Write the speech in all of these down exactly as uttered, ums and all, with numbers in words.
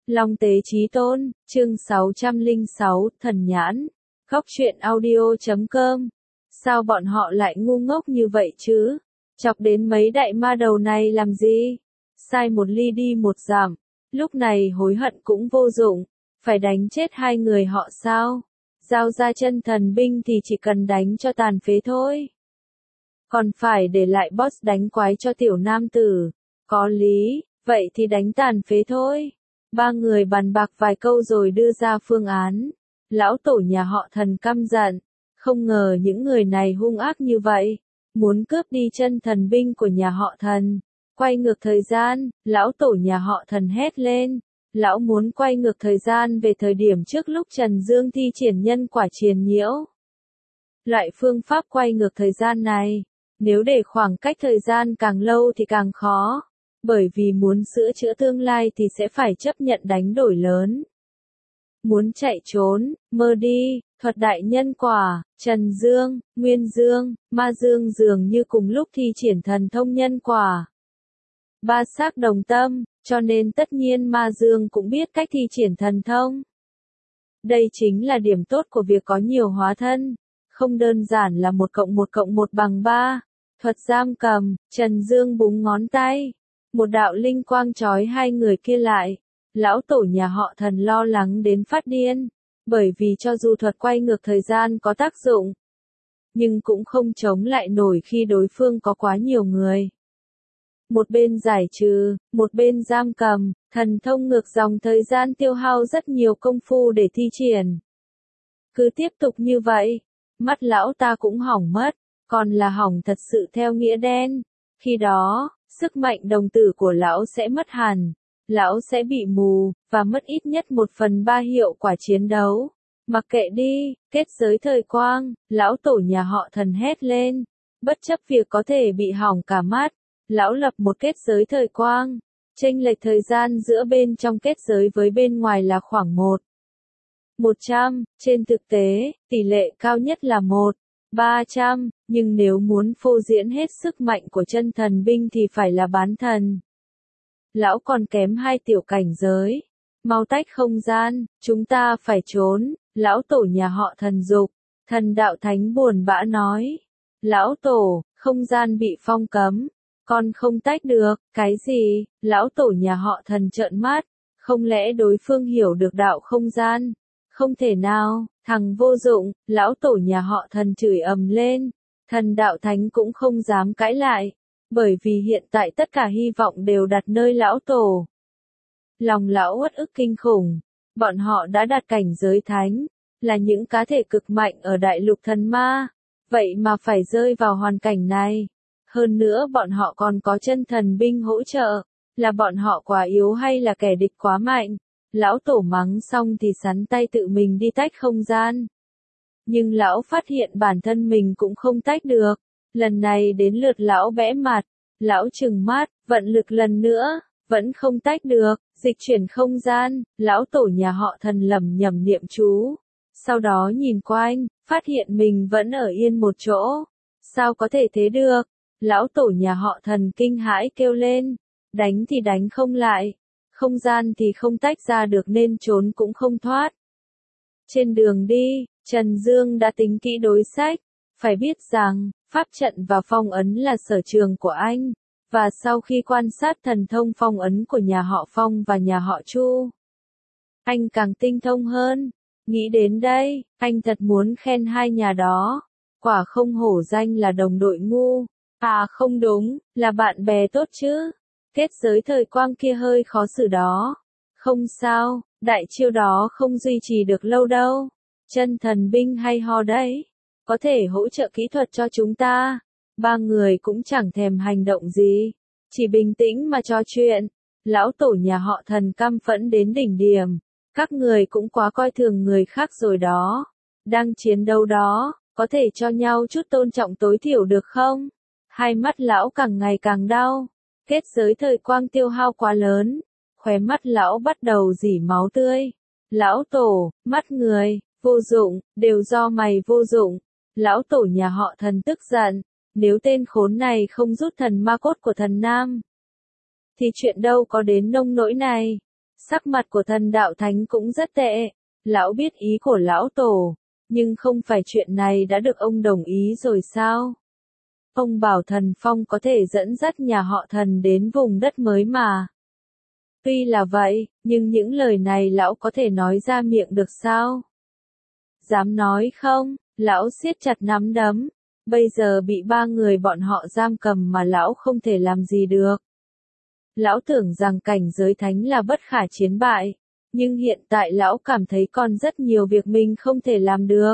Long Tế Chí Tôn, chương sáu trăm lẻ sáu, Thần Nhãn. Góc truyện audio chấm com. Sao bọn họ lại ngu ngốc như vậy chứ? Chọc đến mấy đại ma đầu này làm gì? Sai một ly đi một giảm. Lúc này hối hận cũng vô dụng. Phải đánh chết hai người họ sao? Giao ra chân thần binh thì chỉ cần đánh cho tàn phế thôi. Còn phải để lại boss đánh quái cho tiểu nam tử. Có lý, vậy thì đánh tàn phế thôi. Ba người bàn bạc vài câu rồi đưa ra phương án. Lão tổ nhà họ Thần căm giận, không ngờ những người này hung ác như vậy, muốn cướp đi chân thần binh của nhà họ Thần. Quay ngược thời gian, lão tổ nhà họ Thần hét lên, lão muốn quay ngược thời gian về thời điểm trước lúc Trần Dương thi triển nhân quả triền nhiễu. Loại phương pháp quay ngược thời gian này, nếu để khoảng cách thời gian càng lâu thì càng khó. Bởi vì muốn sửa chữa tương lai thì sẽ phải chấp nhận đánh đổi lớn. Muốn chạy trốn, mơ đi, thuật đại nhân quả, Trần Dương, Nguyên Dương, Ma Dương dường như cùng lúc thi triển thần thông nhân quả. Ba sắc đồng tâm, cho nên tất nhiên Ma Dương cũng biết cách thi triển thần thông. Đây chính là điểm tốt của việc có nhiều hóa thân, không đơn giản là một cộng một cộng một bằng ba. Thuật giam cầm, Trần Dương búng ngón tay. Một đạo linh quang trói hai người kia lại. Lão tổ nhà họ Thần lo lắng đến phát điên. Bởi vì cho dù thuật quay ngược thời gian có tác dụng, nhưng cũng không chống lại nổi khi đối phương có quá nhiều người. Một bên giải trừ, một bên giam cầm, thần thông ngược dòng thời gian tiêu hao rất nhiều công phu để thi triển. Cứ tiếp tục như vậy, mắt lão ta cũng hỏng mất, còn là hỏng thật sự theo nghĩa đen. Khi đó, sức mạnh đồng tử của lão sẽ mất hẳn, lão sẽ bị mù, và mất ít nhất một phần ba hiệu quả chiến đấu. Mặc kệ đi, kết giới thời quang, lão tổ nhà họ Thần hét lên. Bất chấp việc có thể bị hỏng cả mắt, lão lập một kết giới thời quang. Chênh lệch thời gian giữa bên trong kết giới với bên ngoài là khoảng một một trăm, trên thực tế, tỷ lệ cao nhất là một ba trăm, nhưng nếu muốn phô diễn hết sức mạnh của chân thần binh thì phải là bán thần. Lão còn kém hai tiểu cảnh giới. Mau tách không gian, chúng ta phải trốn, lão tổ nhà họ Thần dục. Thần đạo thánh buồn bã nói. Lão tổ, không gian bị phong cấm, con không tách được, cái gì? Lão tổ nhà họ Thần trợn mắt, không lẽ đối phương hiểu được đạo không gian? Không thể nào, thằng vô dụng, lão tổ nhà họ Thần chửi ầm lên. Thần đạo thánh cũng không dám cãi lại, bởi vì hiện tại tất cả hy vọng đều đặt nơi lão tổ. Lòng lão uất ức kinh khủng, bọn họ đã đạt cảnh giới thánh, là những cá thể cực mạnh ở đại lục thần ma, vậy mà phải rơi vào hoàn cảnh này. Hơn nữa bọn họ còn có chân thần binh hỗ trợ, là bọn họ quá yếu hay là kẻ địch quá mạnh? Lão tổ mắng xong thì sắn tay tự mình đi tách không gian. Nhưng lão phát hiện bản thân mình cũng không tách được. Lần này đến lượt lão bẽ mặt. Lão trừng mắt, vận lực lần nữa, vẫn không tách được. Dịch chuyển không gian, lão tổ nhà họ Thần lẩm nhẩm niệm chú. Sau đó nhìn quanh, phát hiện mình vẫn ở yên một chỗ. Sao có thể thế được? Lão tổ nhà họ Thần kinh hãi kêu lên. Đánh thì đánh không lại. Không gian thì không tách ra được nên trốn cũng không thoát. Trên đường đi, Trần Dương đã tính kỹ đối sách. Phải biết rằng, pháp trận và phong ấn là sở trường của anh. Và sau khi quan sát thần thông phong ấn của nhà họ Phong và nhà họ Chu, anh càng tinh thông hơn. Nghĩ đến đây, anh thật muốn khen hai nhà đó. Quả không hổ danh là đồng đội ngu. À không đúng, là bạn bè tốt chứ. Kết giới thời quang kia hơi khó xử đó. Không sao, đại chiêu đó không duy trì được lâu đâu. Chân thần binh hay ho đấy. Có thể hỗ trợ kỹ thuật cho chúng ta. Ba người cũng chẳng thèm hành động gì. Chỉ bình tĩnh mà trò chuyện. Lão tổ nhà họ Thần căm phẫn đến đỉnh điểm. Các người cũng quá coi thường người khác rồi đó. Đang chiến đấu đó, có thể cho nhau chút tôn trọng tối thiểu được không? Hai mắt lão càng ngày càng đau. Kết giới thời quang tiêu hao quá lớn, khóe mắt lão bắt đầu rỉ máu tươi. Lão tổ, mắt người, vô dụng, đều do mày vô dụng. Lão tổ nhà họ Thần tức giận, nếu tên khốn này không rút thần ma cốt của thần nam, thì chuyện đâu có đến nông nỗi này. Sắc mặt của thần đạo thánh cũng rất tệ. Lão biết ý của lão tổ, nhưng không phải chuyện này đã được ông đồng ý rồi sao? Ông bảo thần phong có thể dẫn dắt nhà họ thần đến vùng đất mới mà. Tuy là vậy, nhưng những lời này lão có thể nói ra miệng được sao? Dám nói không? Lão siết chặt nắm đấm. Bây giờ bị ba người bọn họ giam cầm mà lão không thể làm gì được. Lão tưởng rằng cảnh giới thánh là bất khả chiến bại. Nhưng hiện tại lão cảm thấy còn rất nhiều việc mình không thể làm được.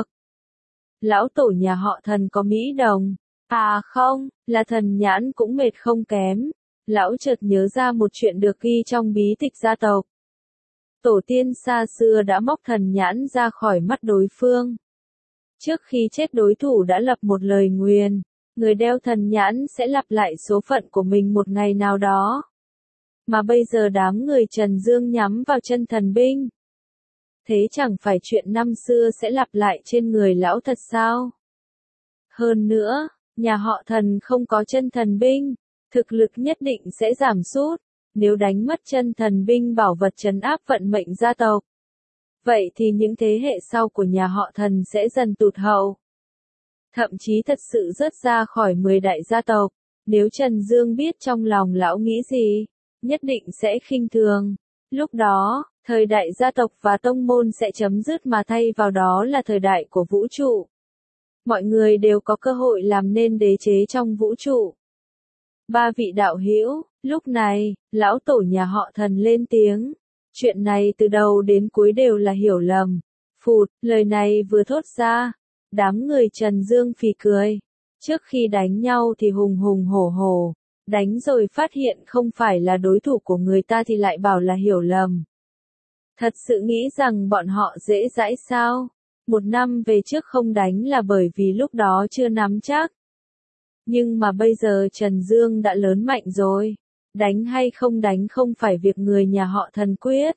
Lão tổ nhà họ thần có Mỹ Đồng. À không, là thần nhãn cũng mệt không kém. Lão chợt nhớ ra một chuyện được ghi trong bí tịch gia tộc. Tổ tiên xa xưa đã móc thần nhãn ra khỏi mắt đối phương. Trước khi chết đối thủ đã lập một lời nguyền, người đeo thần nhãn sẽ lặp lại số phận của mình một ngày nào đó. Mà bây giờ đám người Trần Dương nhắm vào chân thần binh. Thế chẳng phải chuyện năm xưa sẽ lặp lại trên người lão thật sao? Hơn nữa, nhà họ thần không có chân thần binh, thực lực nhất định sẽ giảm sút. Nếu đánh mất chân thần binh bảo vật trấn áp vận mệnh gia tộc, vậy thì những thế hệ sau của nhà họ thần sẽ dần tụt hậu. Thậm chí thật sự rớt ra khỏi mười đại gia tộc. Nếu Trần Dương biết trong lòng lão nghĩ gì, nhất định sẽ khinh thường. Lúc đó, thời đại gia tộc và tông môn sẽ chấm dứt mà thay vào đó là thời đại của vũ trụ. Mọi người đều có cơ hội làm nên đế chế trong vũ trụ. Ba vị đạo hữu, lúc này, lão tổ nhà họ thần lên tiếng. Chuyện này từ đầu đến cuối đều là hiểu lầm. Phụt, lời này vừa thốt ra, đám người Trần Dương phì cười. Trước khi đánh nhau thì hùng hùng hổ hổ, đánh rồi phát hiện không phải là đối thủ của người ta thì lại bảo là hiểu lầm. Thật sự nghĩ rằng bọn họ dễ dãi sao? Một năm về trước không đánh là bởi vì lúc đó chưa nắm chắc. Nhưng mà bây giờ Trần Dương đã lớn mạnh rồi. Đánh hay không đánh không phải việc người nhà họ thần quyết,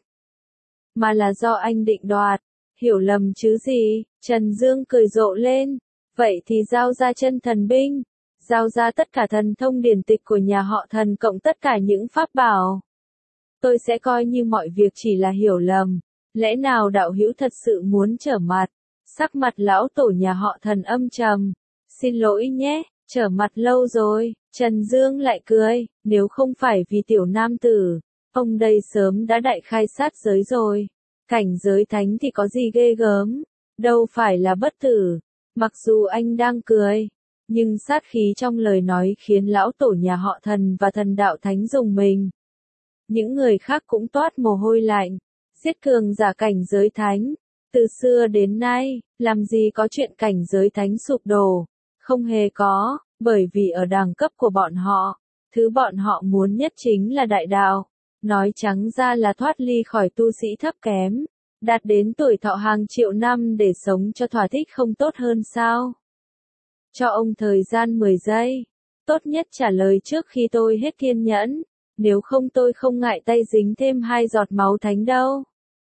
mà là do anh định đoạt. Hiểu lầm chứ gì? Trần Dương cười rộ lên. Vậy thì giao ra chân thần binh, giao ra tất cả thần thông điển tịch của nhà họ thần cộng tất cả những pháp bảo. Tôi sẽ coi như mọi việc chỉ là hiểu lầm. Lẽ nào đạo hữu thật sự muốn trở mặt? Sắc mặt lão tổ nhà họ thần âm trầm. Xin lỗi nhé, trở mặt lâu rồi. Trần Dương lại cười. Nếu không phải vì tiểu nam tử, ông đây sớm đã đại khai sát giới rồi. Cảnh giới thánh thì có gì ghê gớm, đâu phải là bất tử. Mặc dù anh đang cười, nhưng sát khí trong lời nói khiến lão tổ nhà họ thần và thần đạo thánh rùng mình. Những người khác cũng toát mồ hôi lạnh. Giết cường giả cảnh giới thánh. Từ xưa đến nay, làm gì có chuyện cảnh giới thánh sụp đổ. Không hề có, bởi vì ở đẳng cấp của bọn họ, thứ bọn họ muốn nhất chính là đại đạo. Nói trắng ra là thoát ly khỏi tu sĩ thấp kém, đạt đến tuổi thọ hàng triệu năm để sống cho thỏa thích không tốt hơn sao? Cho ông thời gian mười giây. Tốt nhất trả lời trước khi tôi hết kiên nhẫn. Nếu không tôi không ngại tay dính thêm hai giọt máu thánh đâu.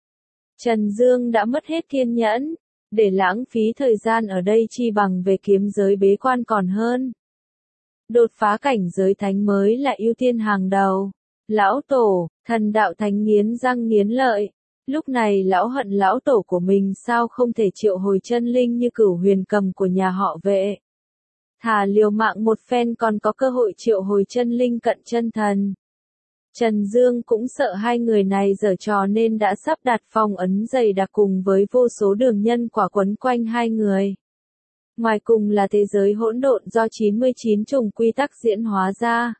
Trần Dương đã mất hết kiên nhẫn. Để lãng phí thời gian ở đây chi bằng về kiếm giới bế quan còn hơn. Đột phá cảnh giới thánh mới là ưu tiên hàng đầu. Lão tổ, thần đạo thánh nghiến răng nghiến lợi. Lúc này lão hận lão tổ của mình sao không thể triệu hồi chân linh như Cửu Huyền Cầm của nhà họ Vệ. Thà liều mạng một phen còn có cơ hội triệu hồi chân linh cận chân thần. Trần Dương cũng sợ hai người này giở trò nên đã sắp đặt phong ấn dày đặc cùng với vô số đường nhân quả quấn quanh hai người. Ngoài cùng là thế giới hỗn độn do chín mươi chín chủng quy tắc diễn hóa ra.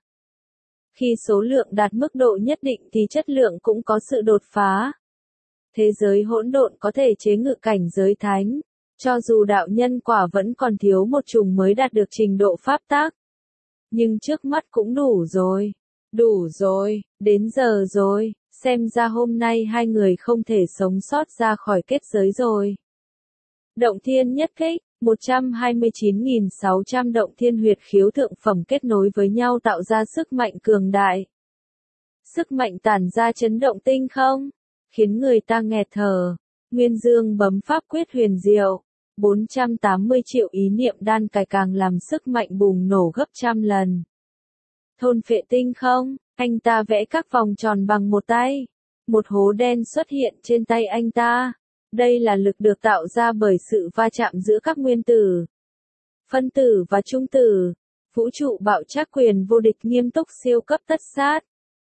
Khi số lượng đạt mức độ nhất định thì chất lượng cũng có sự đột phá. Thế giới hỗn độn có thể chế ngự cảnh giới thánh, cho dù đạo nhân quả vẫn còn thiếu một chủng mới đạt được trình độ pháp tác. Nhưng trước mắt cũng đủ rồi. Đủ rồi, đến giờ rồi, xem ra hôm nay hai người không thể sống sót ra khỏi kết giới rồi. Động thiên nhất kích, một trăm hai mươi chín nghìn sáu trăm động thiên huyệt khiếu thượng phẩm kết nối với nhau tạo ra sức mạnh cường đại. Sức mạnh tản ra chấn động tinh không, khiến người ta nghẹt thở. Nguyên Dương bấm pháp quyết huyền diệu, bốn trăm tám mươi triệu ý niệm đan cài càng làm sức mạnh bùng nổ gấp trăm lần. Thôn phệ tinh không, anh ta vẽ các vòng tròn bằng một tay. một hố đen xuất hiện trên tay anh ta. Đây là lực được tạo ra bởi sự va chạm giữa các nguyên tử, phân tử và trung tử. Vũ trụ bạo trắc quyền vô địch nghiêm túc siêu cấp tất sát.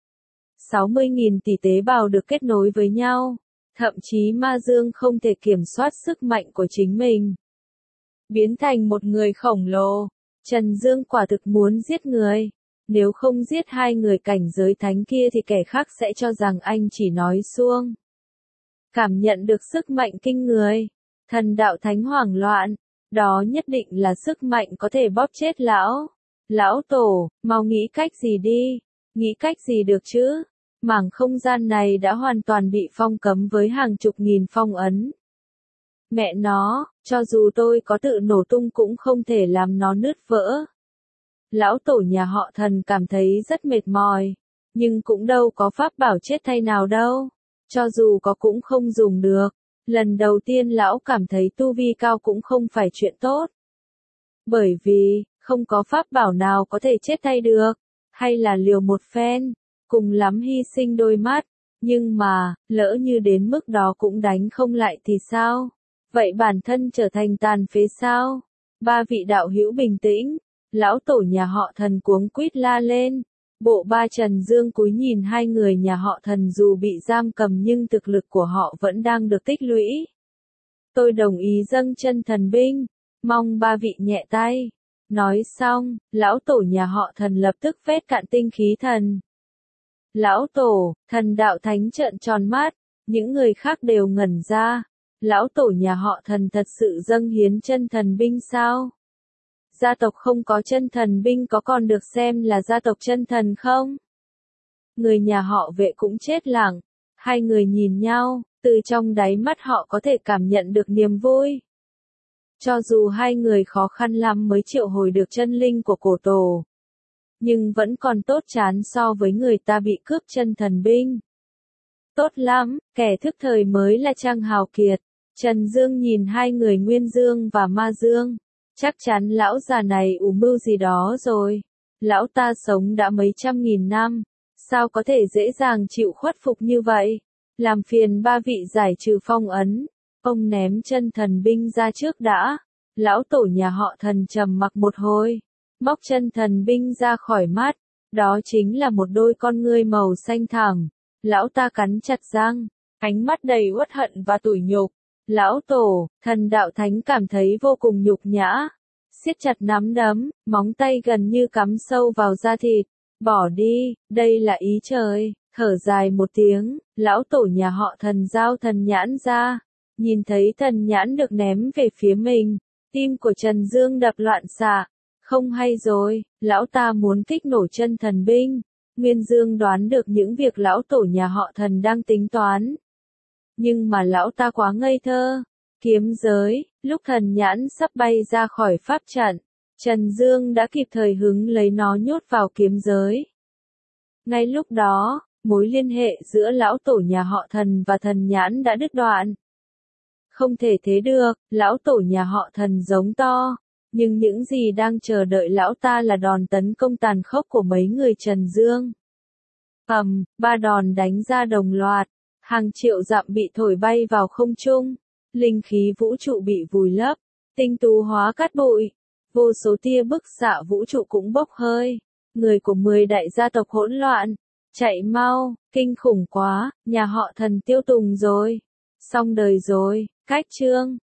sáu mươi nghìn tỷ tế bào được kết nối với nhau. Thậm chí ma dương không thể kiểm soát sức mạnh của chính mình. Biến thành một người khổng lồ. Trần Dương quả thực muốn giết người. Nếu không giết hai người cảnh giới thánh kia thì kẻ khác sẽ cho rằng anh chỉ nói suông. Cảm nhận được sức mạnh kinh người. Thần đạo thánh hoảng loạn. Đó nhất định là sức mạnh có thể bóp chết lão. Lão tổ, mau nghĩ cách gì đi. Nghĩ cách gì được chứ? Mảng không gian này đã hoàn toàn bị phong cấm với hàng chục nghìn phong ấn. Mẹ nó, cho dù tôi có tự nổ tung cũng không thể làm nó nứt vỡ. Lão tổ nhà họ Thần cảm thấy rất mệt mỏi, nhưng cũng đâu có pháp bảo chết thay nào đâu. Cho dù có cũng không dùng được. Lần đầu tiên lão cảm thấy tu vi cao cũng không phải chuyện tốt. Bởi vì, không có pháp bảo nào có thể chết thay được. Hay là liều một phen, cùng lắm hy sinh đôi mắt. Nhưng mà, lỡ như đến mức đó cũng đánh không lại thì sao? Vậy bản thân trở thành tàn phế sao? Ba vị đạo hữu bình tĩnh. Lão tổ nhà họ Thần cuống quýt la lên. Bộ ba Trần Dương cúi nhìn hai người nhà họ Thần dù bị giam cầm nhưng thực lực của họ vẫn đang được tích lũy. Tôi đồng ý dâng chân thần binh. Mong ba vị nhẹ tay. Nói xong, lão tổ nhà họ Thần lập tức phét cạn tinh khí thần. Lão tổ, thần đạo thánh trợn tròn mắt. Những người khác đều ngẩn ra. Lão tổ nhà họ Thần thật sự dâng hiến chân thần binh sao? Gia tộc không có chân thần binh có còn được xem là gia tộc chân thần không? Người nhà họ Vệ cũng chết lặng. Hai người nhìn nhau, từ trong đáy mắt họ có thể cảm nhận được niềm vui. Cho dù hai người khó khăn lắm mới triệu hồi được chân linh của cổ tổ, nhưng vẫn còn tốt chán so với người ta bị cướp chân thần binh. Tốt lắm, kẻ thức thời mới là Trang Hào Kiệt. Trần Dương nhìn hai người Nguyên Dương và Ma Dương. Chắc chắn lão già này ủ mưu gì đó rồi. Lão ta sống đã mấy trăm nghìn năm. Sao có thể dễ dàng chịu khuất phục như vậy? Làm phiền ba vị giải trừ phong ấn. Ông ném chân thần binh ra trước đã. Lão tổ nhà họ Thần trầm mặc một hồi. Móc chân thần binh ra khỏi mắt. Đó chính là một đôi con ngươi màu xanh thẳm. Lão ta cắn chặt răng. Ánh mắt đầy uất hận và tủi nhục. Lão tổ, thần đạo thánh cảm thấy vô cùng nhục nhã. Siết chặt nắm đấm, móng tay gần như cắm sâu vào da thịt. Bỏ đi, đây là ý trời. Thở dài một tiếng, lão tổ nhà họ Thần giao thần nhãn ra. Nhìn thấy thần nhãn được ném về phía mình. Tim của Trần Dương đập loạn xạ. Không hay rồi, lão ta muốn kích nổ chân thần binh. Nguyên Dương đoán được những việc lão tổ nhà họ Thần đang tính toán. Nhưng mà lão ta quá ngây thơ. Kiếm giới, lúc thần nhãn sắp bay ra khỏi pháp trận, Trần Dương đã kịp thời hứng lấy nó nhốt vào kiếm giới. Ngay lúc đó, mối liên hệ giữa lão tổ nhà họ Thần và thần nhãn đã đứt đoạn. Không thể thế được, lão tổ nhà họ Thần giống to. Nhưng những gì đang chờ đợi lão ta là đòn tấn công tàn khốc của mấy người Trần Dương. Ầm, ba đòn đánh ra đồng loạt. Hàng triệu dặm bị thổi bay vào không trung. Linh khí vũ trụ bị vùi lấp. Tinh tú hóa cát bụi. Vô số tia bức xạ vũ trụ cũng bốc hơi. Người của mười đại gia tộc hỗn loạn. Chạy mau, kinh khủng quá, nhà họ Thần tiêu tùng rồi. Xong đời rồi, cách chương.